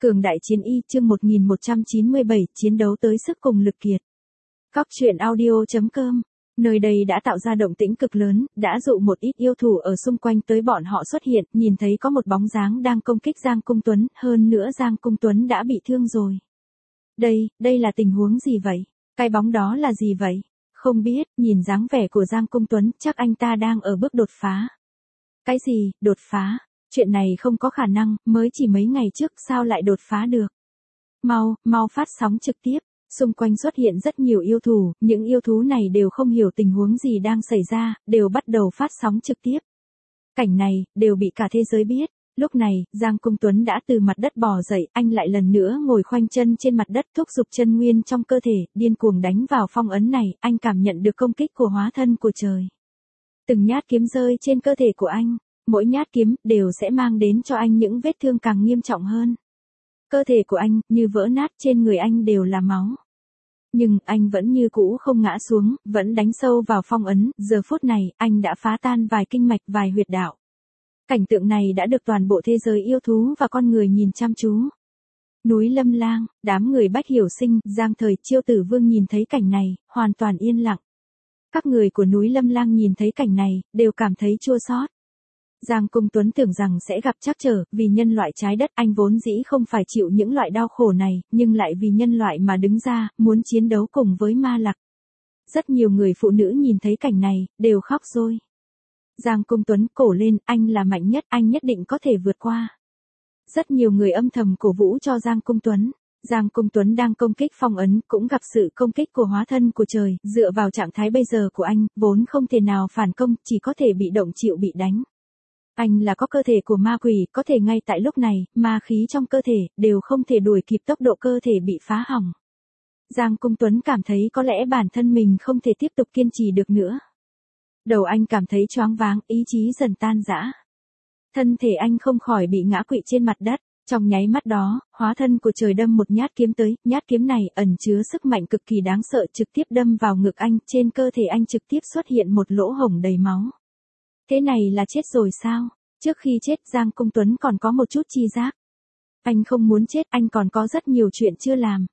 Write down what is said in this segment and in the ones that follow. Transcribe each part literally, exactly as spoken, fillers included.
Cường đại chiến y chương một nghìn một trăm chín mươi bảy chiến đấu tới sức cùng lực kiệt. Cóc truyện audio.com. Nơi đây đã tạo ra động tĩnh cực lớn, đã dụ một ít yêu thủ ở xung quanh tới bọn họ xuất hiện, nhìn thấy có một bóng dáng đang công kích Giang Cung Tuấn, hơn nữa Giang Cung Tuấn đã bị thương rồi. Đây, đây là tình huống gì vậy? Cái bóng đó là gì vậy? Không biết, nhìn dáng vẻ của Giang Cung Tuấn, chắc anh ta đang ở bước đột phá. Cái gì, đột phá? Chuyện này không có khả năng, mới chỉ mấy ngày trước sao lại đột phá được. Mau, mau phát sóng trực tiếp. Xung quanh xuất hiện rất nhiều yêu thú, những yêu thú này đều không hiểu tình huống gì đang xảy ra, đều bắt đầu phát sóng trực tiếp. Cảnh này, đều bị cả thế giới biết. Lúc này, Giang Cung Tuấn đã từ mặt đất bò dậy, anh lại lần nữa ngồi khoanh chân trên mặt đất thúc giục chân nguyên trong cơ thể, điên cuồng đánh vào phong ấn này, anh cảm nhận được công kích của hóa thân của trời. Từng nhát kiếm rơi trên cơ thể của anh, mỗi nhát kiếm đều sẽ mang đến cho anh những vết thương càng nghiêm trọng hơn. Cơ thể của anh, như vỡ nát, trên người anh đều là máu. Nhưng, anh vẫn như cũ không ngã xuống, vẫn đánh sâu vào phong ấn, giờ phút này, anh đã phá tan vài kinh mạch, vài huyệt đạo. Cảnh tượng này đã được toàn bộ thế giới yêu thú và con người nhìn chăm chú. Núi Lâm Lang, đám người Bách Hiểu Sinh, Giang Thời, Chiêu Tử Vương nhìn thấy cảnh này, hoàn toàn yên lặng. Các người của núi Lâm Lang nhìn thấy cảnh này, đều cảm thấy chua xót. Giang Cung Tuấn tưởng rằng sẽ gặp trắc trở, vì nhân loại trái đất anh vốn dĩ không phải chịu những loại đau khổ này, nhưng lại vì nhân loại mà đứng ra, muốn chiến đấu cùng với ma lặc. Rất nhiều người phụ nữ nhìn thấy cảnh này, đều khóc rồi. Giang Cung Tuấn cổ lên, anh là mạnh nhất, anh nhất định có thể vượt qua. Rất nhiều người âm thầm cổ vũ cho Giang Cung Tuấn. Giang Cung Tuấn đang công kích phong ấn, cũng gặp sự công kích của hóa thân của trời, dựa vào trạng thái bây giờ của anh, vốn không thể nào phản công, chỉ có thể bị động chịu bị đánh. Anh là có cơ thể của ma quỷ, có thể ngay tại lúc này, ma khí trong cơ thể, đều không thể đuổi kịp tốc độ cơ thể bị phá hỏng. Giang Cung Tuấn cảm thấy có lẽ bản thân mình không thể tiếp tục kiên trì được nữa. Đầu anh cảm thấy choáng váng, ý chí dần tan rã. Thân thể anh không khỏi bị ngã quỵ trên mặt đất, trong nháy mắt đó, hóa thân của trời đâm một nhát kiếm tới, nhát kiếm này ẩn chứa sức mạnh cực kỳ đáng sợ trực tiếp đâm vào ngực anh, trên cơ thể anh trực tiếp xuất hiện một lỗ hổng đầy máu. Thế này là chết rồi sao? Trước khi chết Giang Cung Tuấn còn có một chút chi giác. Anh không muốn chết, anh còn có rất nhiều chuyện chưa làm.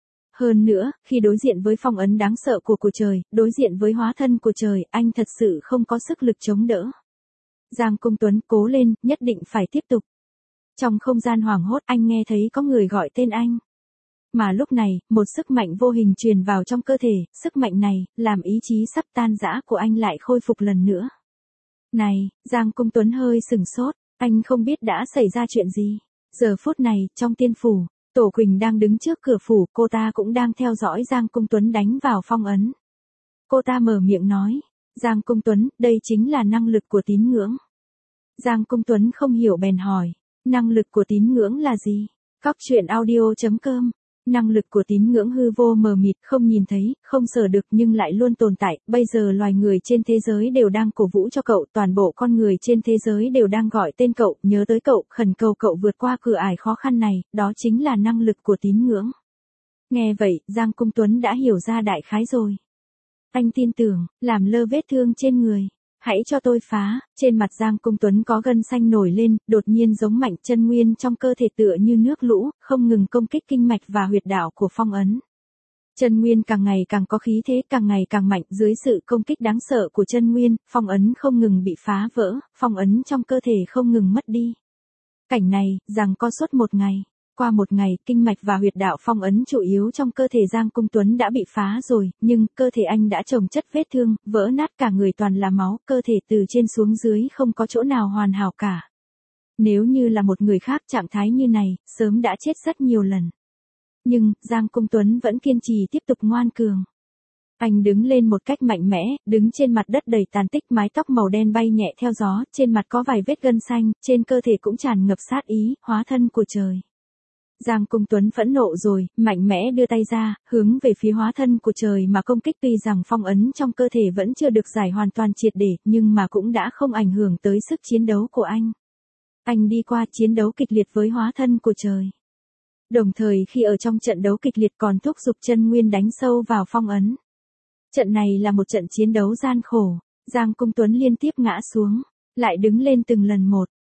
Hơn nữa, khi đối diện với phong ấn đáng sợ của của trời, đối diện với hóa thân của trời, anh thật sự không có sức lực chống đỡ. Giang Cung Tuấn cố lên, nhất định phải tiếp tục. Trong không gian hoảng hốt anh nghe thấy có người gọi tên anh. Mà lúc này, một sức mạnh vô hình truyền vào trong cơ thể, sức mạnh này, làm ý chí sắp tan rã của anh lại khôi phục lần nữa. Này, Giang Cung Tuấn hơi sừng sốt, anh không biết đã xảy ra chuyện gì. Giờ phút này, trong tiên phủ, Tổ Quỳnh đang đứng trước cửa phủ, cô ta cũng đang theo dõi Giang Cung Tuấn đánh vào phong ấn. Cô ta mở miệng nói, Giang Cung Tuấn, đây chính là năng lực của tín ngưỡng. Giang Cung Tuấn không hiểu bèn hỏi, năng lực của tín ngưỡng là gì? Cóc truyện audio.com. Năng lực của tín ngưỡng hư vô mờ mịt, không nhìn thấy, không sờ được nhưng lại luôn tồn tại, bây giờ loài người trên thế giới đều đang cổ vũ cho cậu, toàn bộ con người trên thế giới đều đang gọi tên cậu, nhớ tới cậu, khẩn cầu cậu vượt qua cửa ải khó khăn này, đó chính là năng lực của tín ngưỡng. Nghe vậy, Giang Cung Tuấn đã hiểu ra đại khái rồi. Anh tin tưởng, làm lơ vết thương trên người. Hãy cho tôi phá, trên mặt Giang Cung Tuấn có gân xanh nổi lên, đột nhiên giống mạnh chân nguyên trong cơ thể tựa như nước lũ, không ngừng công kích kinh mạch và huyệt đạo của phong ấn. Chân nguyên càng ngày càng có khí thế, càng ngày càng mạnh, dưới sự công kích đáng sợ của chân nguyên, phong ấn không ngừng bị phá vỡ, phong ấn trong cơ thể không ngừng mất đi. Cảnh này, rằng có suốt một ngày. Qua một ngày, kinh mạch và huyệt đạo phong ấn chủ yếu trong cơ thể Giang Cung Tuấn đã bị phá rồi, nhưng cơ thể anh đã chồng chất vết thương, vỡ nát cả người toàn là máu, cơ thể từ trên xuống dưới không có chỗ nào hoàn hảo cả. Nếu như là một người khác trạng thái như này, sớm đã chết rất nhiều lần. Nhưng, Giang Cung Tuấn vẫn kiên trì tiếp tục ngoan cường. Anh đứng lên một cách mạnh mẽ, đứng trên mặt đất đầy tàn tích, mái tóc màu đen bay nhẹ theo gió, trên mặt có vài vết gân xanh, trên cơ thể cũng tràn ngập sát ý, hóa thân của trời. Giang Cung Tuấn phẫn nộ rồi, mạnh mẽ đưa tay ra, hướng về phía hóa thân của trời mà công kích, tuy rằng phong ấn trong cơ thể vẫn chưa được giải hoàn toàn triệt để, nhưng mà cũng đã không ảnh hưởng tới sức chiến đấu của anh. Anh đi qua chiến đấu kịch liệt với hóa thân của trời. Đồng thời khi ở trong trận đấu kịch liệt còn thúc giục chân nguyên đánh sâu vào phong ấn. Trận này là một trận chiến đấu gian khổ, Giang Cung Tuấn liên tiếp ngã xuống, lại đứng lên từng lần một.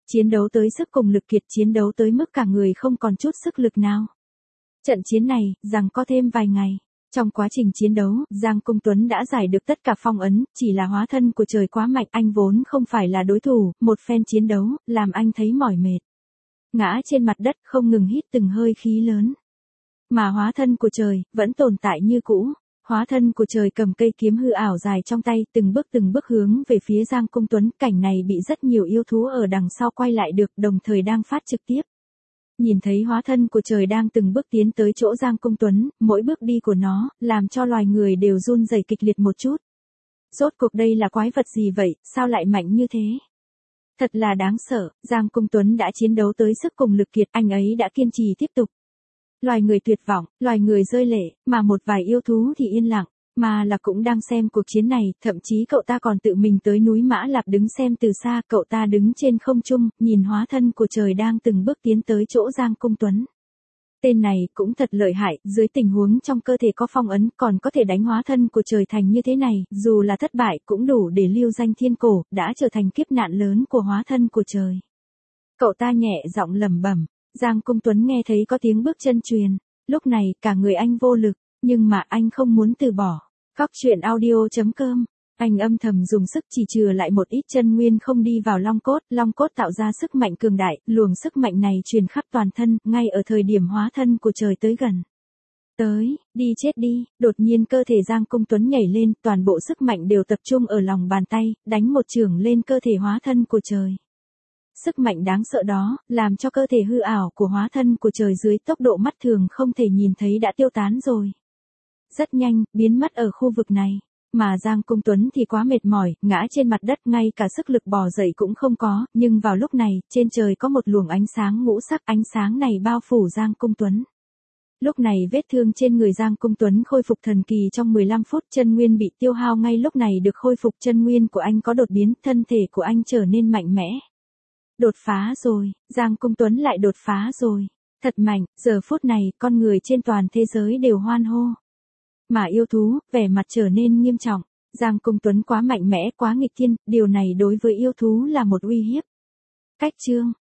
chiến đấu tới sức cùng lực kiệt, chiến đấu tới mức cả người không còn chút sức lực nào. Trận chiến này, rằng có thêm vài ngày. Trong quá trình chiến đấu, Giang Cung Tuấn đã giải được tất cả phong ấn, chỉ là hóa thân của trời quá mạnh, anh vốn không phải là đối thủ, một phen chiến đấu, làm anh thấy mỏi mệt. Ngã trên mặt đất không ngừng hít từng hơi khí lớn. Mà hóa thân của trời, vẫn tồn tại như cũ. Hóa thân của trời cầm cây kiếm hư ảo dài trong tay, từng bước từng bước hướng về phía Giang Cung Tuấn, cảnh này bị rất nhiều yêu thú ở đằng sau quay lại được, đồng thời đang phát trực tiếp. Nhìn thấy hóa thân của trời đang từng bước tiến tới chỗ Giang Cung Tuấn, mỗi bước đi của nó, làm cho loài người đều run rẩy kịch liệt một chút. Rốt cuộc đây là quái vật gì vậy, sao lại mạnh như thế? Thật là đáng sợ, Giang Cung Tuấn đã chiến đấu tới sức cùng lực kiệt, anh ấy đã kiên trì tiếp tục. Loài người tuyệt vọng, loài người rơi lệ, mà một vài yêu thú thì yên lặng, mà là cũng đang xem cuộc chiến này, thậm chí cậu ta còn tự mình tới núi Mã Lạp đứng xem từ xa, cậu ta đứng trên không trung, nhìn hóa thân của trời đang từng bước tiến tới chỗ Giang Cung Tuấn. Tên này cũng thật lợi hại, dưới tình huống trong cơ thể có phong ấn còn có thể đánh hóa thân của trời thành như thế này, dù là thất bại cũng đủ để lưu danh thiên cổ, đã trở thành kiếp nạn lớn của hóa thân của trời. Cậu ta nhẹ giọng lẩm bẩm. Giang Cung Tuấn nghe thấy có tiếng bước chân truyền, lúc này cả người anh vô lực, nhưng mà anh không muốn từ bỏ. Cóc truyện audio chấm com, anh âm thầm dùng sức chỉ chừa lại một ít chân nguyên không đi vào long cốt, long cốt tạo ra sức mạnh cường đại, luồng sức mạnh này truyền khắp toàn thân, ngay ở thời điểm hóa thân của trời tới gần. Tới, đi chết đi, đột nhiên cơ thể Giang Cung Tuấn nhảy lên, toàn bộ sức mạnh đều tập trung ở lòng bàn tay, đánh một chưởng lên cơ thể hóa thân của trời. Sức mạnh đáng sợ đó, làm cho cơ thể hư ảo của hóa thân của trời dưới tốc độ mắt thường không thể nhìn thấy đã tiêu tán rồi. Rất nhanh, biến mất ở khu vực này. Mà Giang Cung Tuấn thì quá mệt mỏi, ngã trên mặt đất, ngay cả sức lực bò dậy cũng không có, nhưng vào lúc này, trên trời có một luồng ánh sáng ngũ sắc, ánh sáng này bao phủ Giang Cung Tuấn. Lúc này vết thương trên người Giang Cung Tuấn khôi phục thần kỳ trong mười lăm phút, chân nguyên bị tiêu hao ngay lúc này được khôi phục, chân nguyên của anh có đột biến, thân thể của anh trở nên mạnh mẽ. Đột phá rồi, Giang Cung Tuấn lại đột phá rồi. Thật mạnh, giờ phút này, con người trên toàn thế giới đều hoan hô. Mà yêu thú, vẻ mặt trở nên nghiêm trọng. Giang Cung Tuấn quá mạnh mẽ, quá nghịch thiên, điều này đối với yêu thú là một uy hiếp. Cách chương